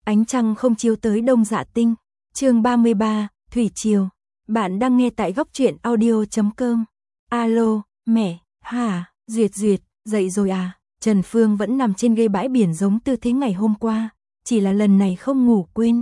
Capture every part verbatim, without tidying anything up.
Ánh trăng không chiếu tới Đông Dạ Tinh. Chương ba mươi ba, Thủy Triều. Bạn đang nghe tại góc truyện audio chấm com. Alo, mẹ, hả, Duyệt Duyệt, dậy rồi à? Trần Phương vẫn nằm trên ghế bãi biển giống tư thế ngày hôm qua, chỉ là lần này không ngủ quên.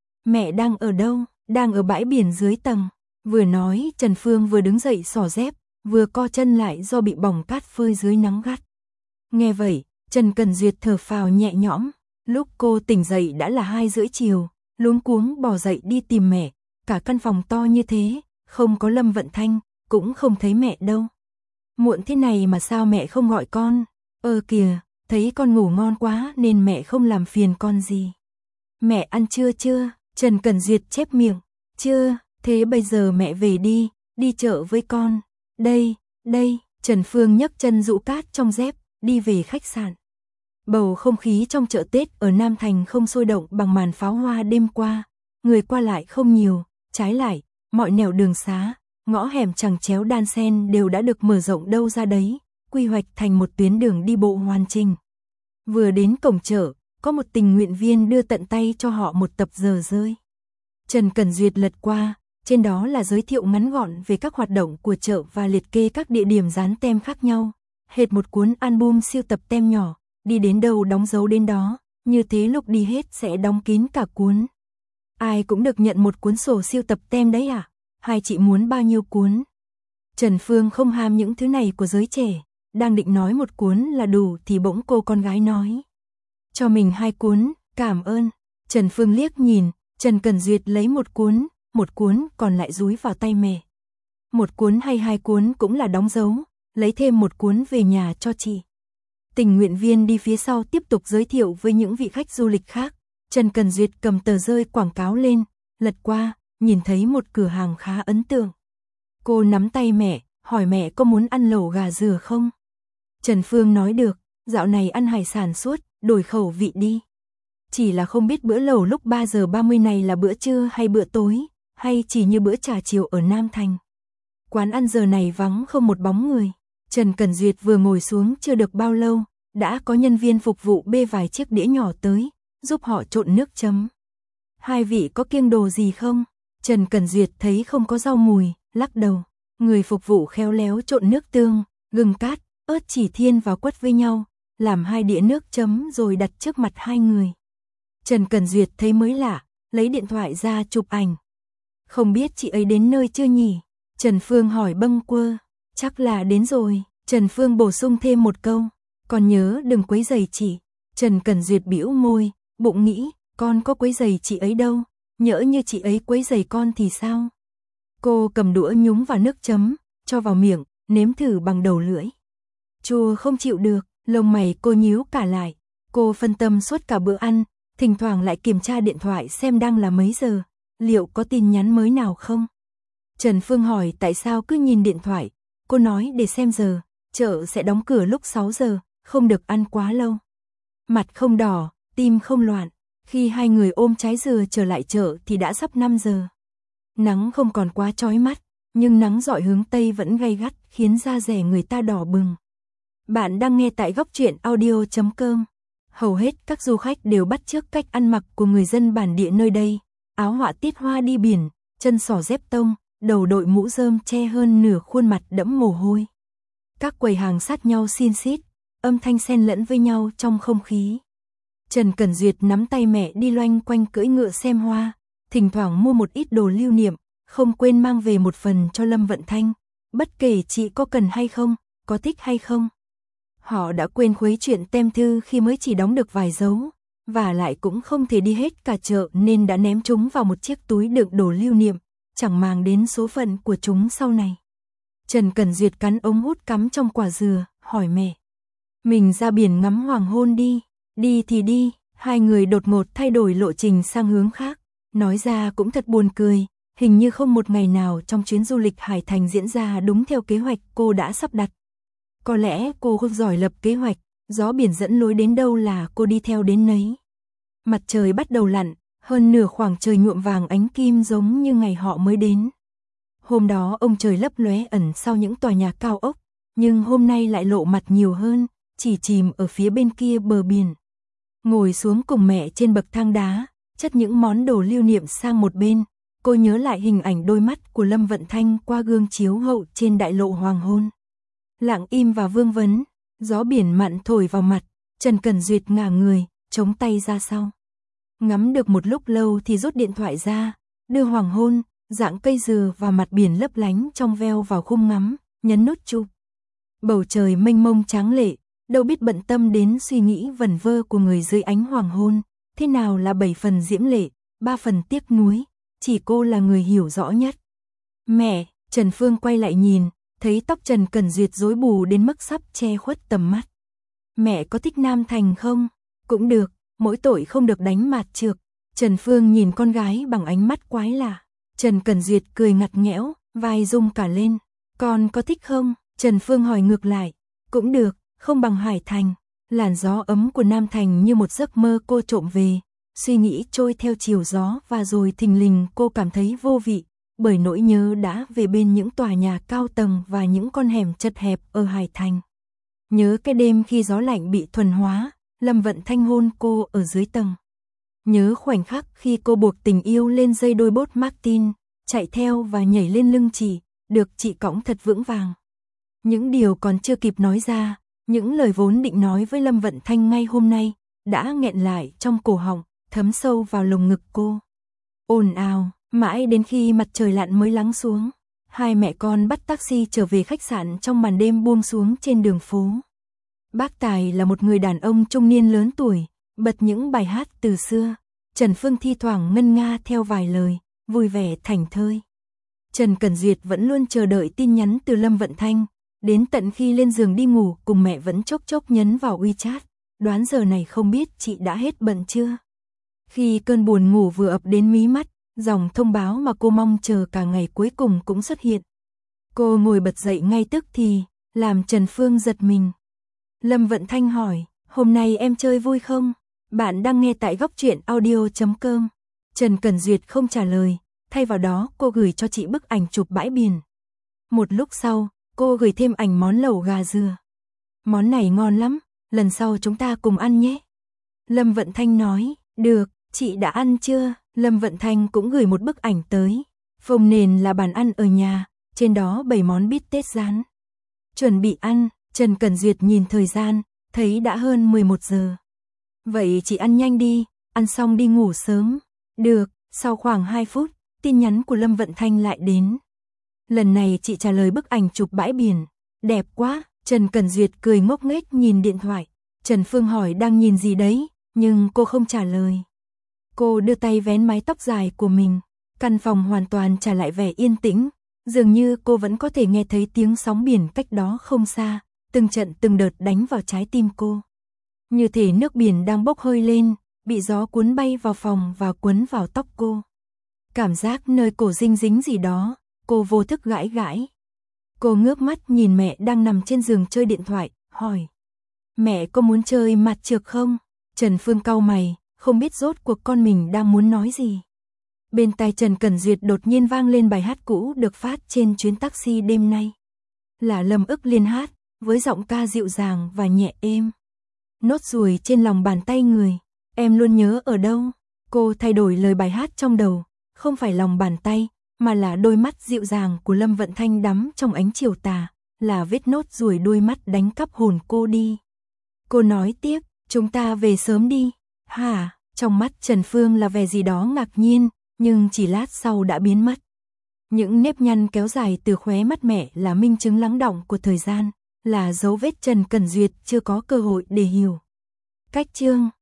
Mẹ đang ở đâu? Đang ở bãi biển dưới tầng. Vừa nói, Trần Phương vừa đứng dậy xỏ dép, vừa co chân lại do bị bỏng cát phơi dưới nắng gắt. Nghe vậy, Trần Cần Duyệt thở phào nhẹ nhõm. Lúc cô tỉnh dậy đã là hai rưỡi chiều, luống cuống bò dậy đi tìm mẹ. Cả căn phòng to như thế, không có Lâm Vận Thanh, cũng không thấy mẹ đâu. Muộn thế này mà sao mẹ không gọi con? Ơ kìa, thấy con ngủ ngon quá nên mẹ không làm phiền con gì. Mẹ ăn trưa chưa? Trần Cần Duyệt chép miệng. Chưa, thế bây giờ mẹ về đi, đi chợ với con. Đây, đây, Trần Phương nhấc chân dụ cát trong dép, đi về khách sạn. Bầu không khí trong chợ Tết ở Nam Thành không sôi động bằng màn pháo hoa đêm qua. Người qua lại không nhiều, trái lại, mọi nẻo đường xá, ngõ hẻm chằng chéo đan xen đều đã được mở rộng đâu ra đấy, quy hoạch thành một tuyến đường đi bộ hoàn chỉnh. Vừa đến cổng chợ, có một tình nguyện viên đưa tận tay cho họ một tập giờ rơi. Trần Cần Duyệt lật qua, trên đó là giới thiệu ngắn gọn về các hoạt động của chợ và liệt kê các địa điểm dán tem khác nhau, hệt một cuốn album siêu tập tem nhỏ, đi đến đâu đóng dấu đến đó, như thế lúc đi hết sẽ đóng kín cả cuốn. Ai cũng được nhận một cuốn sổ siêu tập tem đấy à? Hai chị muốn bao nhiêu cuốn? Trần Phương không ham những thứ này của giới trẻ, đang định nói một cuốn là đủ thì bỗng cô con gái nói. Cho mình hai cuốn, cảm ơn. Trần Phương liếc nhìn, Trần Cần Duyệt lấy một cuốn, một cuốn còn lại dúi vào tay mẹ. Một cuốn hay hai cuốn cũng là đóng dấu, lấy thêm một cuốn về nhà cho chị. Tình nguyện viên đi phía sau tiếp tục giới thiệu với những vị khách du lịch khác. Trần Cần Duyệt cầm tờ rơi quảng cáo lên, lật qua, nhìn thấy một cửa hàng khá ấn tượng. Cô nắm tay mẹ, hỏi mẹ có muốn ăn lẩu gà dừa không? Trần Phương nói được, dạo này ăn hải sản suốt, đổi khẩu vị đi. Chỉ là không biết bữa lẩu lúc ba giờ ba mươi này là bữa trưa hay bữa tối, hay chỉ như bữa trà chiều ở Nam Thành. Quán ăn giờ này vắng không một bóng người. Trần Cần Duyệt vừa ngồi xuống chưa được bao lâu, đã có nhân viên phục vụ bê vài chiếc đĩa nhỏ tới, giúp họ trộn nước chấm. Hai vị có kiêng đồ gì không? Trần Cần Duyệt thấy không có rau mùi, lắc đầu. Người phục vụ khéo léo trộn nước tương, gừng cát, ớt chỉ thiên vào quất với nhau, làm hai đĩa nước chấm rồi đặt trước mặt hai người. Trần Cần Duyệt thấy mới lạ, lấy điện thoại ra chụp ảnh. Không biết chị ấy đến nơi chưa nhỉ? Trần Phương hỏi bâng quơ. Chắc là đến rồi. Trần Phương bổ sung thêm một câu. Còn nhớ đừng quấy rầy chị. Trần Cần Duyệt bĩu môi, bụng nghĩ, con có quấy rầy chị ấy đâu. Nhỡ như chị ấy quấy rầy con thì sao? Cô cầm đũa nhúng vào nước chấm, cho vào miệng, nếm thử bằng đầu lưỡi. Chua không chịu được, lông mày cô nhíu cả lại. Cô phân tâm suốt cả bữa ăn, thỉnh thoảng lại kiểm tra điện thoại xem đang là mấy giờ, liệu có tin nhắn mới nào không? Trần Phương hỏi tại sao cứ nhìn điện thoại, cô nói để xem giờ, chợ sẽ đóng cửa lúc sáu giờ, không được ăn quá lâu. Mặt không đỏ, tim không loạn, khi hai người ôm trái dừa trở lại chợ thì đã sắp năm giờ. Nắng không còn quá chói mắt, nhưng nắng rọi hướng Tây vẫn gay gắt khiến da dẻ người ta đỏ bừng. Bạn đang nghe tại góc truyện audio chấm com. Hầu hết các du khách đều bắt chước cách ăn mặc của người dân bản địa nơi đây, áo họa tiết hoa đi biển, chân xỏ dép tông, đầu đội mũ rơm che hơn nửa khuôn mặt đẫm mồ hôi. Các quầy hàng sát nhau xin xít, âm thanh xen lẫn với nhau trong không khí. Trần Cần Duyệt nắm tay mẹ đi loanh quanh cưỡi ngựa xem hoa, thỉnh thoảng mua một ít đồ lưu niệm, không quên mang về một phần cho Lâm Vận Thanh, bất kể chị có cần hay không, có thích hay không. Họ đã quên khuấy chuyện tem thư khi mới chỉ đóng được vài dấu, và lại cũng không thể đi hết cả chợ nên đã ném chúng vào một chiếc túi đựng đồ lưu niệm, chẳng màng đến số phận của chúng sau này. Trần Cần Duyệt cắn ống hút cắm trong quả dừa, hỏi mẹ. Mình ra biển ngắm hoàng hôn đi, đi thì đi, hai người đột ngột thay đổi lộ trình sang hướng khác, nói ra cũng thật buồn cười, hình như không một ngày nào trong chuyến du lịch Hải Thành diễn ra đúng theo kế hoạch cô đã sắp đặt. Có lẽ cô không giỏi lập kế hoạch, gió biển dẫn lối đến đâu là cô đi theo đến nấy. Mặt trời bắt đầu lặn, hơn nửa khoảng trời nhuộm vàng ánh kim giống như ngày họ mới đến. Hôm đó ông trời lấp lóe ẩn sau những tòa nhà cao ốc, nhưng hôm nay lại lộ mặt nhiều hơn, chỉ chìm ở phía bên kia bờ biển. Ngồi xuống cùng mẹ trên bậc thang đá, chất những món đồ lưu niệm sang một bên, cô nhớ lại hình ảnh đôi mắt của Lâm Vận Thanh qua gương chiếu hậu trên đại lộ hoàng hôn. Lặng im và vương vấn, gió biển mặn thổi vào mặt, Trần Cẩn Duyệt ngả người, chống tay ra sau. Ngắm được một lúc lâu thì rút điện thoại ra, đưa hoàng hôn, dạng cây dừa và mặt biển lấp lánh trong veo vào khung ngắm, nhấn nút chụp. Bầu trời mênh mông tráng lệ, đâu biết bận tâm đến suy nghĩ vẩn vơ của người dưới ánh hoàng hôn, thế nào là bảy phần diễm lệ, ba phần tiếc nuối, chỉ cô là người hiểu rõ nhất. Mẹ, Trần Phương quay lại nhìn, thấy tóc Trần Cẩn Duyệt rối bù đến mức sắp che khuất tầm mắt. Mẹ có thích Nam Thành không? Cũng được, mỗi tội không được đánh mạt trược. Trần Phương nhìn con gái bằng ánh mắt quái lạ. Trần Cẩn Duyệt cười ngặt nghẽo, vai rung cả lên. Con có thích không? Trần Phương hỏi ngược lại. Cũng được, không bằng Hải Thành. Làn gió ấm của Nam Thành như một giấc mơ cô trộm về. Suy nghĩ trôi theo chiều gió và rồi thình lình cô cảm thấy vô vị. Bởi nỗi nhớ đã về bên những tòa nhà cao tầng và những con hẻm chật hẹp ở Hải Thành. Nhớ cái đêm khi gió lạnh bị thuần hóa, Lâm Vận Thanh hôn cô ở dưới tầng. Nhớ khoảnh khắc khi cô buộc tình yêu lên dây đôi bốt Martin, chạy theo và nhảy lên lưng chị, được chị cõng thật vững vàng. Những điều còn chưa kịp nói ra, những lời vốn định nói với Lâm Vận Thanh ngay hôm nay, đã nghẹn lại trong cổ họng, thấm sâu vào lồng ngực cô. Ồn ào, mãi đến khi mặt trời lặn mới lắng xuống, hai mẹ con bắt taxi trở về khách sạn trong màn đêm buông xuống trên đường phố. Bác Tài là một người đàn ông trung niên lớn tuổi, bật những bài hát từ xưa. Trần Phương thi thoảng ngân nga theo vài lời, vui vẻ thảnh thơi. Trần Cẩn Duyệt vẫn luôn chờ đợi tin nhắn từ Lâm Vận Thanh, đến tận khi lên giường đi ngủ cùng mẹ vẫn chốc chốc nhấn vào WeChat, đoán giờ này không biết chị đã hết bận chưa. Khi cơn buồn ngủ vừa ập đến mí mắt, dòng thông báo mà cô mong chờ cả ngày cuối cùng cũng xuất hiện. Cô ngồi bật dậy ngay tức thì, làm Trần Phương giật mình. Lâm Vận Thanh hỏi, hôm nay em chơi vui không? Bạn đang nghe tại góc truyện audio chấm com. Trần Cẩn Duyệt không trả lời, thay vào đó cô gửi cho chị bức ảnh chụp bãi biển. Một lúc sau, cô gửi thêm ảnh món lẩu gà dừa. Món này ngon lắm, lần sau chúng ta cùng ăn nhé. Lâm Vận Thanh nói, được, chị đã ăn chưa? Lâm Vận Thanh cũng gửi một bức ảnh tới. Phông nền là bàn ăn ở nhà, trên đó bày món bít tết rán. Chuẩn bị ăn, Trần Cẩn Duyệt nhìn thời gian, thấy đã hơn mười một giờ. Vậy chị ăn nhanh đi, ăn xong đi ngủ sớm. Được, sau khoảng hai phút, tin nhắn của Lâm Vận Thanh lại đến. Lần này chị trả lời bức ảnh chụp bãi biển. Đẹp quá, Trần Cẩn Duyệt cười ngốc nghếch nhìn điện thoại. Trần Phương hỏi đang nhìn gì đấy, nhưng cô không trả lời. Cô đưa tay vén mái tóc dài của mình. Căn phòng hoàn toàn trả lại vẻ yên tĩnh. Dường như cô vẫn có thể nghe thấy tiếng sóng biển cách đó không xa. Từng trận từng đợt đánh vào trái tim cô. Như thể nước biển đang bốc hơi lên, bị gió cuốn bay vào phòng và cuốn vào tóc cô. Cảm giác nơi cổ dinh dính gì đó, cô vô thức gãi gãi. Cô ngước mắt nhìn mẹ đang nằm trên giường chơi điện thoại, hỏi. Mẹ có muốn chơi mặt trược không? Trần Phương cau mày, không biết rốt cuộc con mình đang muốn nói gì. Bên tai Trần Cẩn Duyệt đột nhiên vang lên bài hát cũ được phát trên chuyến taxi đêm nay. Là Lâm Ức Liên hát, với giọng ca dịu dàng và nhẹ êm. Nốt ruồi trên lòng bàn tay người, em luôn nhớ ở đâu. Cô thay đổi lời bài hát trong đầu, không phải lòng bàn tay, mà là đôi mắt dịu dàng của Lâm Vận Thanh đắm trong ánh chiều tà, là vết nốt ruồi đôi mắt đánh cắp hồn cô đi. Cô nói tiếp, chúng ta về sớm đi. Hả? Trong mắt Trần Phương là vẻ gì đó ngạc nhiên, nhưng chỉ lát sau đã biến mất. Những nếp nhăn kéo dài từ khóe mắt mẹ là minh chứng lắng đọng của thời gian, là dấu vết Trần Cẩn Duyệt chưa có cơ hội để hiểu. Cách chương